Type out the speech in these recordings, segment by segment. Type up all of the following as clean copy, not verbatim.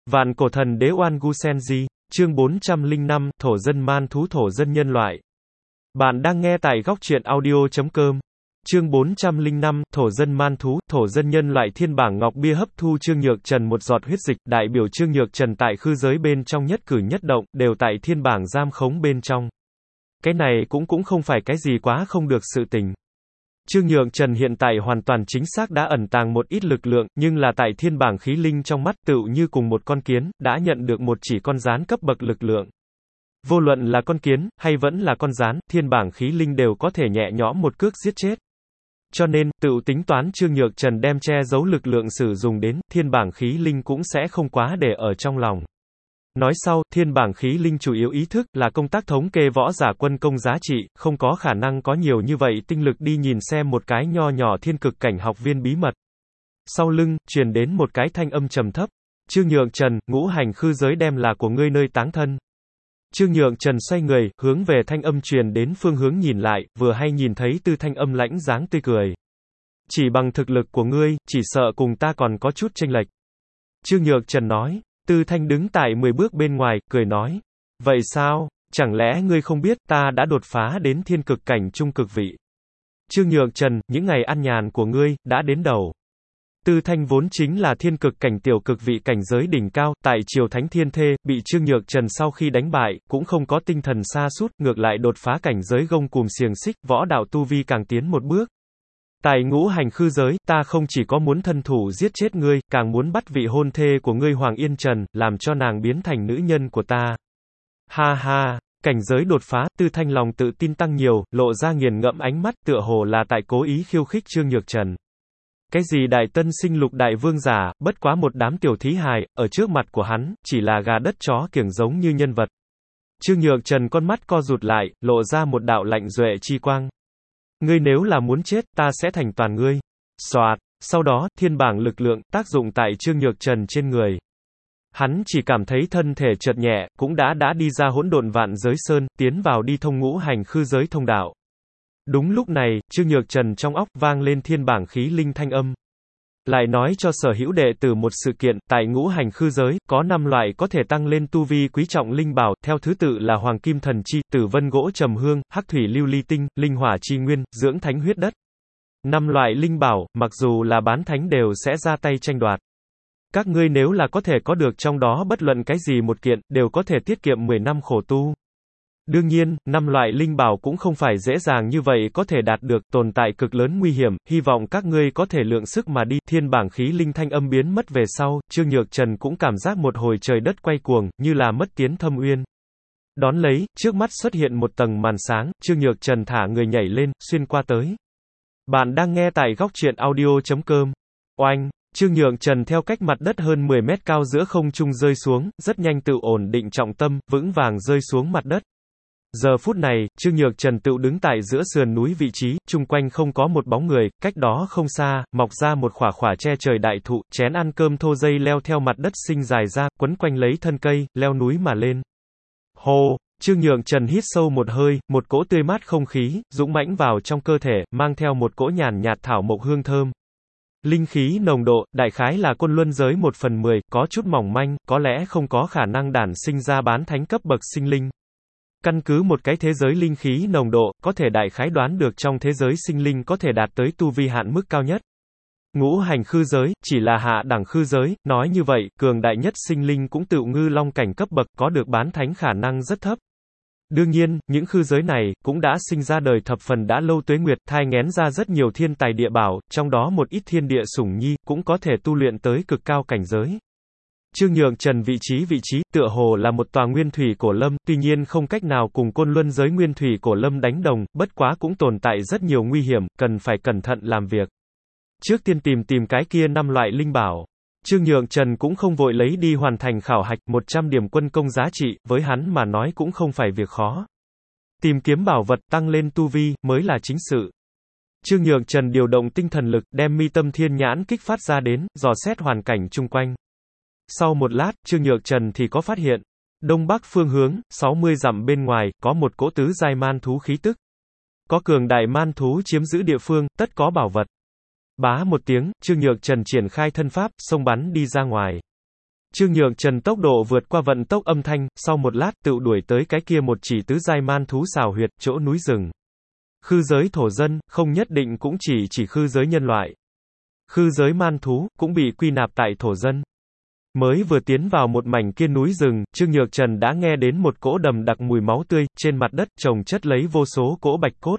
Vạn cổ thần đế Oan Gu Senji, chương 405, thổ dân man thú thổ dân nhân loại. Bạn đang nghe tại góc truyện audio.com. Chương 405, thổ dân man thú, thổ dân nhân loại. Thiên bảng ngọc bia hấp thu Trương Nhược Trần một giọt huyết dịch, đại biểu Trương Nhược Trần tại khư giới bên trong nhất cử nhất động, đều tại thiên bảng giam khống bên trong. Cái này cũng không phải cái gì quá không được sự tình. Trương Nhược Trần hiện tại hoàn toàn chính xác đã ẩn tàng một ít lực lượng, nhưng là tại thiên bảng khí linh trong mắt tựu như cùng một con kiến, đã nhận được một chỉ con gián cấp bậc lực lượng. Vô luận là con kiến, hay vẫn là con gián, thiên bảng khí linh đều có thể nhẹ nhõm một cước giết chết. Cho nên, tựu tính toán Trương Nhược Trần đem che giấu lực lượng sử dụng đến, thiên bảng khí linh cũng sẽ không quá để ở trong lòng. Nói sau, thiên bảng khí linh chủ yếu ý thức là công tác thống kê võ giả quân công giá trị, không có khả năng có nhiều như vậy tinh lực đi nhìn xem một cái nho nhỏ thiên cực cảnh học viên bí mật. Sau lưng, truyền đến một cái thanh âm trầm thấp. Trương Nhược Trần, ngũ hành khư giới đem là của ngươi nơi táng thân. Trương Nhược Trần xoay người, hướng về thanh âm truyền đến phương hướng nhìn lại, vừa hay nhìn thấy Tư thanh âm lãnh dáng tươi cười. Chỉ bằng thực lực của ngươi, chỉ sợ cùng ta còn có chút chênh lệch. Trương Nhược Trần nói. Tư thanh đứng tại 10 bước bên ngoài, cười nói. Vậy sao, chẳng lẽ ngươi không biết ta đã đột phá đến thiên cực cảnh trung cực vị? Trương Nhược Trần, những ngày ăn nhàn của ngươi, đã đến đầu. Tư thanh vốn chính là thiên cực cảnh tiểu cực vị cảnh giới đỉnh cao, tại triều thánh thiên thê, bị Trương Nhược Trần sau khi đánh bại, cũng không có tinh thần sa sút, ngược lại đột phá cảnh giới gông cùm xiềng xích, võ đạo tu vi càng tiến một bước. Tại ngũ hành khư giới, ta không chỉ có muốn thân thủ giết chết ngươi, càng muốn bắt vị hôn thê của ngươi Hoàng Yên Trần, làm cho nàng biến thành nữ nhân của ta. Ha ha, cảnh giới đột phá, Tư thanh lòng tự tin tăng nhiều, lộ ra nghiền ngẫm ánh mắt, tựa hồ là tại cố ý khiêu khích Trương Nhược Trần. Cái gì đại tân sinh lục đại vương giả, bất quá một đám tiểu thí hài, ở trước mặt của hắn, chỉ là gà đất chó kiểng giống như nhân vật. Trương Nhược Trần con mắt co rụt lại, lộ ra một đạo lạnh duệ chi quang. Ngươi nếu là muốn chết, ta sẽ thành toàn ngươi. Xoạt, sau đó, thiên bảng lực lượng, tác dụng tại Trương Nhược Trần trên người. Hắn chỉ cảm thấy thân thể chợt nhẹ, cũng đã đi ra hỗn độn vạn giới sơn, tiến vào đi thông ngũ hành khư giới thông đạo. Đúng lúc này, Trương Nhược Trần trong óc vang lên thiên bảng khí linh thanh âm. Lại nói cho sở hữu đệ tử một sự kiện, tại ngũ hành khư giới, có 5 loại có thể tăng lên tu vi quý trọng linh bảo, theo thứ tự là hoàng kim thần chi, tử vân gỗ trầm hương, hắc thủy lưu ly tinh, linh hỏa chi nguyên, dưỡng thánh huyết đất. 5 loại linh bảo, mặc dù là bán thánh đều sẽ ra tay tranh đoạt. Các ngươi nếu là có thể có được trong đó bất luận cái gì một kiện, đều có thể tiết kiệm 10 năm khổ tu. Đương nhiên, 5 loại linh bảo cũng không phải dễ dàng như vậy có thể đạt được, tồn tại cực lớn nguy hiểm, hy vọng các ngươi có thể lượng sức mà đi. Thiên bảng khí linh thanh âm biến mất về sau, Trương Nhược Trần cũng cảm giác một hồi trời đất quay cuồng, như là mất tiến thâm uyên. Đón lấy, trước mắt xuất hiện một tầng màn sáng, Trương Nhược Trần thả người nhảy lên, xuyên qua tới. Bạn đang nghe tại góc truyện audio.com. Oanh! Trương Nhược Trần theo cách mặt đất hơn 10 mét cao giữa không trung rơi xuống, rất nhanh tự ổn định trọng tâm, vững vàng rơi xuống mặt đất. Giờ phút này, Trương Nhược Trần tự đứng tại giữa sườn núi vị trí, chung quanh không có một bóng người, cách đó không xa, mọc ra một khỏa che trời đại thụ, chén ăn cơm thô dây leo theo mặt đất sinh dài ra, quấn quanh lấy thân cây, leo núi mà lên. Hô! Trương Nhược Trần hít sâu một hơi, một cỗ tươi mát không khí, dũng mãnh vào trong cơ thể, mang theo một cỗ nhàn nhạt thảo mộc hương thơm. Linh khí nồng độ, đại khái là côn luân giới 1/10, có chút mỏng manh, có lẽ không có khả năng đản sinh ra bán thánh cấp bậc sinh linh. Căn cứ một cái thế giới linh khí nồng độ, có thể đại khái đoán được trong thế giới sinh linh có thể đạt tới tu vi hạn mức cao nhất. Ngũ hành khư giới, chỉ là hạ đẳng khư giới, nói như vậy, cường đại nhất sinh linh cũng tựu ngư long cảnh cấp bậc, có được bán thánh khả năng rất thấp. Đương nhiên, những khư giới này, cũng đã sinh ra đời thập phần đã lâu tuế nguyệt, thai nghén ra rất nhiều thiên tài địa bảo, trong đó một ít thiên địa sủng nhi, cũng có thể tu luyện tới cực cao cảnh giới. Trương Nhược Trần vị trí, tựa hồ là một tòa nguyên thủy cổ lâm, tuy nhiên không cách nào cùng côn luân giới nguyên thủy cổ lâm đánh đồng, bất quá cũng tồn tại rất nhiều nguy hiểm, cần phải cẩn thận làm việc. Trước tiên tìm cái kia 5 loại linh bảo. Trương Nhược Trần cũng không vội lấy đi hoàn thành khảo hạch, 100 điểm quân công giá trị, với hắn mà nói cũng không phải việc khó. Tìm kiếm bảo vật tăng lên tu vi, mới là chính sự. Trương Nhược Trần điều động tinh thần lực, đem mi tâm thiên nhãn kích phát ra đến, dò xét hoàn cảnh chung quanh. Sau một lát, Trương Nhược Trần thì có phát hiện. Đông bắc phương hướng, 60 dặm bên ngoài, có một cỗ tứ giai man thú khí tức. Có cường đại man thú chiếm giữ địa phương, tất có bảo vật. Bá một tiếng, Trương Nhược Trần triển khai thân pháp, xông bắn đi ra ngoài. Trương Nhược Trần tốc độ vượt qua vận tốc âm thanh, sau một lát, tựu đuổi tới cái kia một chỉ tứ giai man thú xào huyệt, chỗ núi rừng. Khư giới thổ dân, không nhất định cũng chỉ khư giới nhân loại. Khư giới man thú, cũng bị quy nạp tại thổ dân. Mới vừa tiến vào một mảnh kia núi rừng, Trương Nhược Trần đã nghe đến một cỗ đầm đặc mùi máu tươi, trên mặt đất, chồng chất lấy vô số cỗ bạch cốt.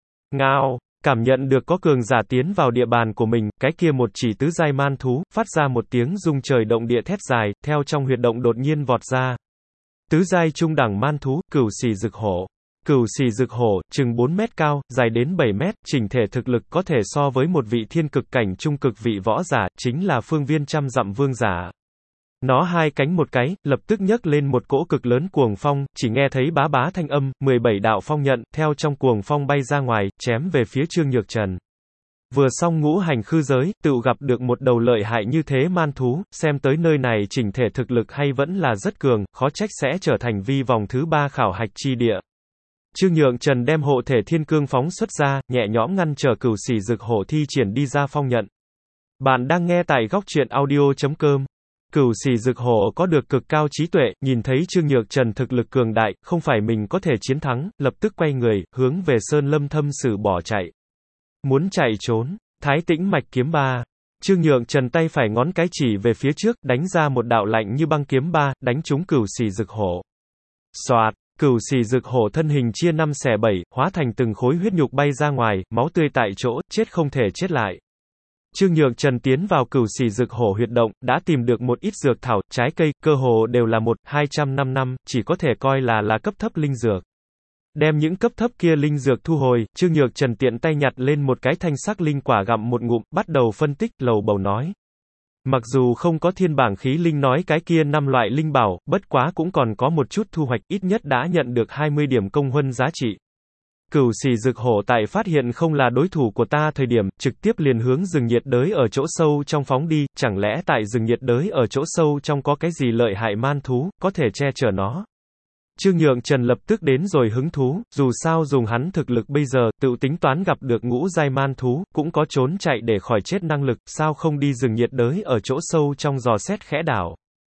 Ngao! Cảm nhận được có cường giả tiến vào địa bàn của mình, cái kia một chỉ tứ giai man thú, phát ra một tiếng rung trời động địa thét dài, theo trong huyệt động đột nhiên vọt ra. Tứ giai trung đẳng man thú, Cửu Xì Dực Hổ. Cửu Xì Dực Hổ, chừng 4 mét cao, dài đến 7 mét, chỉnh thể thực lực có thể so với một vị thiên cực cảnh trung cực vị võ giả, chính là phương viên trăm dặm vương giả. Nó hai cánh một cái, lập tức nhấc lên một cỗ cực lớn cuồng phong, chỉ nghe thấy bá bá thanh âm, 17 đạo phong nhận, theo trong cuồng phong bay ra ngoài, chém về phía Trương Nhược Trần. Vừa xong ngũ hành khư giới, tựu gặp được một đầu lợi hại như thế man thú, xem tới nơi này chỉnh thể thực lực hay vẫn là rất cường, khó trách sẽ trở thành vi vòng thứ 3 khảo hạch chi địa. Trương Nhược Trần đem hộ thể thiên cương phóng xuất ra, nhẹ nhõm ngăn trở Cửu Xì Dực Hổ thi triển đi ra phong nhận. Bạn đang nghe tại góc truyện audio.com. Cửu Xì Dực Hổ có được cực cao trí tuệ, nhìn thấy Trương Nhược Trần thực lực cường đại, không phải mình có thể chiến thắng, lập tức quay người, hướng về Sơn Lâm Thâm Sử bỏ chạy. Muốn chạy trốn, Thái Tĩnh Mạch kiếm ba. Trương Nhược Trần tay phải ngón cái chỉ về phía trước, đánh ra một đạo lạnh như băng kiếm ba, đánh trúng Cửu Xì Dực Hổ. Soạt, Cửu Xì Dực Hổ thân hình chia 5 xẻ 7, hóa thành từng khối huyết nhục bay ra ngoài, máu tươi tại chỗ, chết không thể chết lại. Trương Nhược Trần tiến vào Cửu Xì Dực Hổ huyệt động, đã tìm được một ít dược thảo, trái cây, cơ hồ đều là 1-200 năm, chỉ có thể coi là cấp thấp linh dược. Đem những cấp thấp kia linh dược thu hồi, Trương Nhược Trần tiện tay nhặt lên một cái thanh sắc linh quả gặm một ngụm, bắt đầu phân tích, lầu bầu nói. Mặc dù không có thiên bảng khí linh nói cái kia 5 loại linh bảo, bất quá cũng còn có một chút thu hoạch, ít nhất đã nhận được 20 điểm công huân giá trị. Cửu Xì Dực Hổ tại phát hiện không là đối thủ của ta thời điểm, trực tiếp liền hướng rừng nhiệt đới ở chỗ sâu trong phóng đi, chẳng lẽ tại rừng nhiệt đới ở chỗ sâu trong có cái gì lợi hại man thú, có thể che chở nó. Trương Nhược Trần lập tức đến rồi hứng thú, dù sao dùng hắn thực lực bây giờ, tự tính toán gặp được ngũ giai man thú, cũng có trốn chạy để khỏi chết năng lực, sao không đi rừng nhiệt đới ở chỗ sâu trong dò xét khẽ đảo.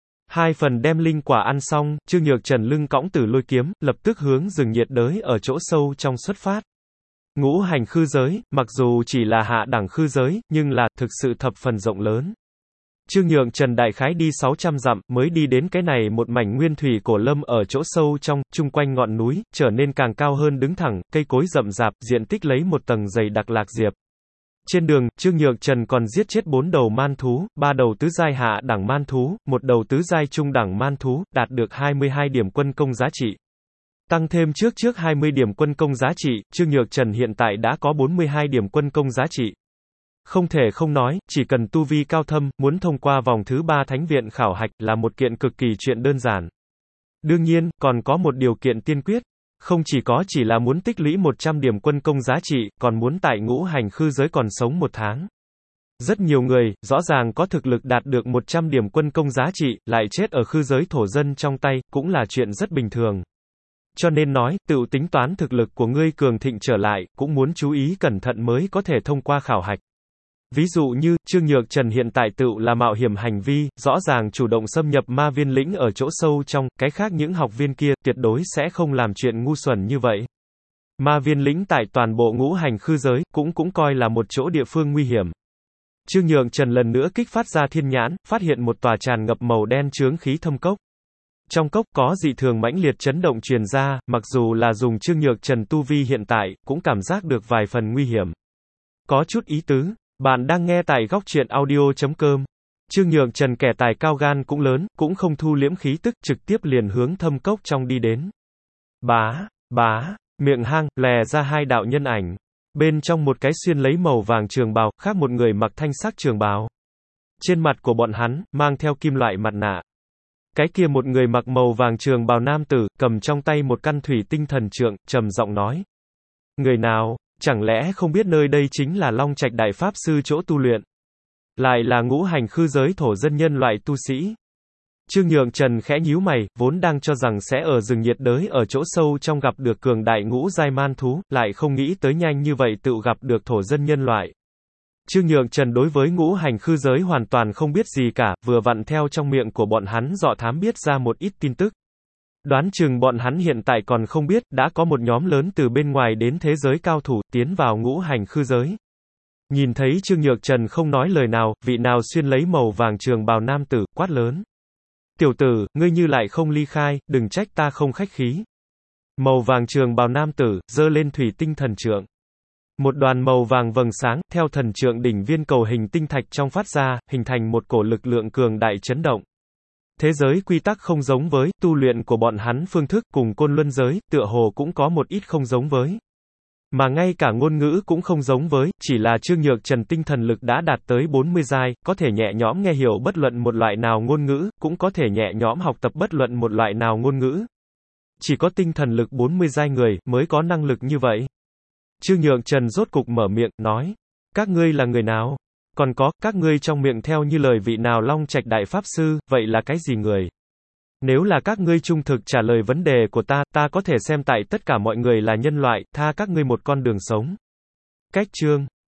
2 phần đem linh quả ăn xong, Trương Nhược Trần lưng cõng tử lôi kiếm, lập tức hướng rừng nhiệt đới ở chỗ sâu trong xuất phát. Ngũ hành khư giới, mặc dù chỉ là hạ đẳng khư giới, nhưng là, thực sự thập phần rộng lớn. Trương Nhược Trần đại khái đi 600 dặm, mới đi đến cái này một mảnh nguyên thủy cổ lâm ở chỗ sâu trong, chung quanh ngọn núi, trở nên càng cao hơn đứng thẳng, cây cối rậm rạp, diện tích lấy một tầng dày đặc lạc diệp. Trên đường, Trương Nhược Trần còn giết chết 4 đầu man thú, 3 đầu tứ giai hạ đẳng man thú, 1 đầu tứ giai trung đẳng man thú, đạt được 22 điểm quân công giá trị. Tăng thêm trước 20 điểm quân công giá trị, Trương Nhược Trần hiện tại đã có 42 điểm quân công giá trị. Không thể không nói, chỉ cần tu vi cao thâm, muốn thông qua vòng thứ 3 thánh viện khảo hạch là một kiện cực kỳ chuyện đơn giản. Đương nhiên, còn có một điều kiện tiên quyết. Không chỉ là muốn tích lũy 100 điểm quân công giá trị, còn muốn tại ngũ hành khư giới còn sống 1 tháng. Rất nhiều người, rõ ràng có thực lực đạt được 100 điểm quân công giá trị, lại chết ở khư giới thổ dân trong tay, cũng là chuyện rất bình thường. Cho nên nói, tự tính toán thực lực của ngươi cường thịnh trở lại, cũng muốn chú ý cẩn thận mới có thể thông qua khảo hạch. Ví dụ như, Trương Nhược Trần hiện tại tự là mạo hiểm hành vi, rõ ràng chủ động xâm nhập ma viên lĩnh ở chỗ sâu trong, cái khác những học viên kia, tuyệt đối sẽ không làm chuyện ngu xuẩn như vậy. Ma viên lĩnh tại toàn bộ ngũ hành khư giới, cũng coi là một chỗ địa phương nguy hiểm. Trương Nhược Trần lần nữa kích phát ra thiên nhãn, phát hiện một tòa tràn ngập màu đen chướng khí thâm cốc. Trong cốc có dị thường mãnh liệt chấn động truyền ra, mặc dù là dùng Trương Nhược Trần tu vi hiện tại, cũng cảm giác được vài phần nguy hiểm. Có chút ý tứ. Bạn đang nghe tại góc truyện audio.com. Trương Nhược Trần kẻ tài cao gan cũng lớn, cũng không thu liễm khí tức, trực tiếp liền hướng thâm cốc trong đi đến. Bá, miệng hang, lè ra 2 đạo nhân ảnh. Bên trong một cái xuyên lấy màu vàng trường bào, khác một người mặc thanh sắc trường bào. Trên mặt của bọn hắn, mang theo kim loại mặt nạ. Cái kia một người mặc màu vàng trường bào nam tử, cầm trong tay một căn thủy tinh thần trượng, trầm giọng nói. Người nào? Chẳng lẽ không biết nơi đây chính là Long Trạch Đại Pháp Sư chỗ tu luyện? Lại là ngũ hành khư giới thổ dân nhân loại tu sĩ? Trương Nhược Trần khẽ nhíu mày, vốn đang cho rằng sẽ ở rừng nhiệt đới ở chỗ sâu trong gặp được cường đại ngũ giai man thú, lại không nghĩ tới nhanh như vậy tự gặp được thổ dân nhân loại. Trương Nhượng Trần đối với ngũ hành khư giới hoàn toàn không biết gì cả, vừa vặn theo trong miệng của bọn hắn dọ thám biết ra một ít tin tức. Đoán chừng bọn hắn hiện tại còn không biết, đã có một nhóm lớn từ bên ngoài đến thế giới cao thủ, tiến vào ngũ hành khư giới. Nhìn thấy Trương Nhược Trần không nói lời nào, vị nào xuyên lấy màu vàng trường bào nam tử, quát lớn. Tiểu tử, ngươi như lại không ly khai, đừng trách ta không khách khí. Màu vàng trường bào nam tử, giơ lên thủy tinh thần trượng. Một đoàn màu vàng vầng sáng, theo thần trượng đỉnh viên cầu hình tinh thạch trong phát ra, hình thành một cổ lực lượng cường đại chấn động. Thế giới quy tắc không giống với, tu luyện của bọn hắn phương thức cùng côn luân giới, tựa hồ cũng có một ít không giống với. Mà ngay cả ngôn ngữ cũng không giống với, chỉ là Trương Nhược Trần tinh thần lực đã đạt tới 40 giai, có thể nhẹ nhõm nghe hiểu bất luận một loại nào ngôn ngữ, cũng có thể nhẹ nhõm học tập bất luận một loại nào ngôn ngữ. Chỉ có tinh thần lực 40 giai người, mới có năng lực như vậy. Trương Nhượng Trần rốt cục mở miệng, nói. Các ngươi là người nào? Còn có, các ngươi trong miệng theo như lời vị nào Long Trạch Đại Pháp Sư, vậy là cái gì người? Nếu là các ngươi trung thực trả lời vấn đề của ta, ta có thể xem tại tất cả mọi người là nhân loại, tha các ngươi một con đường sống. Cách chương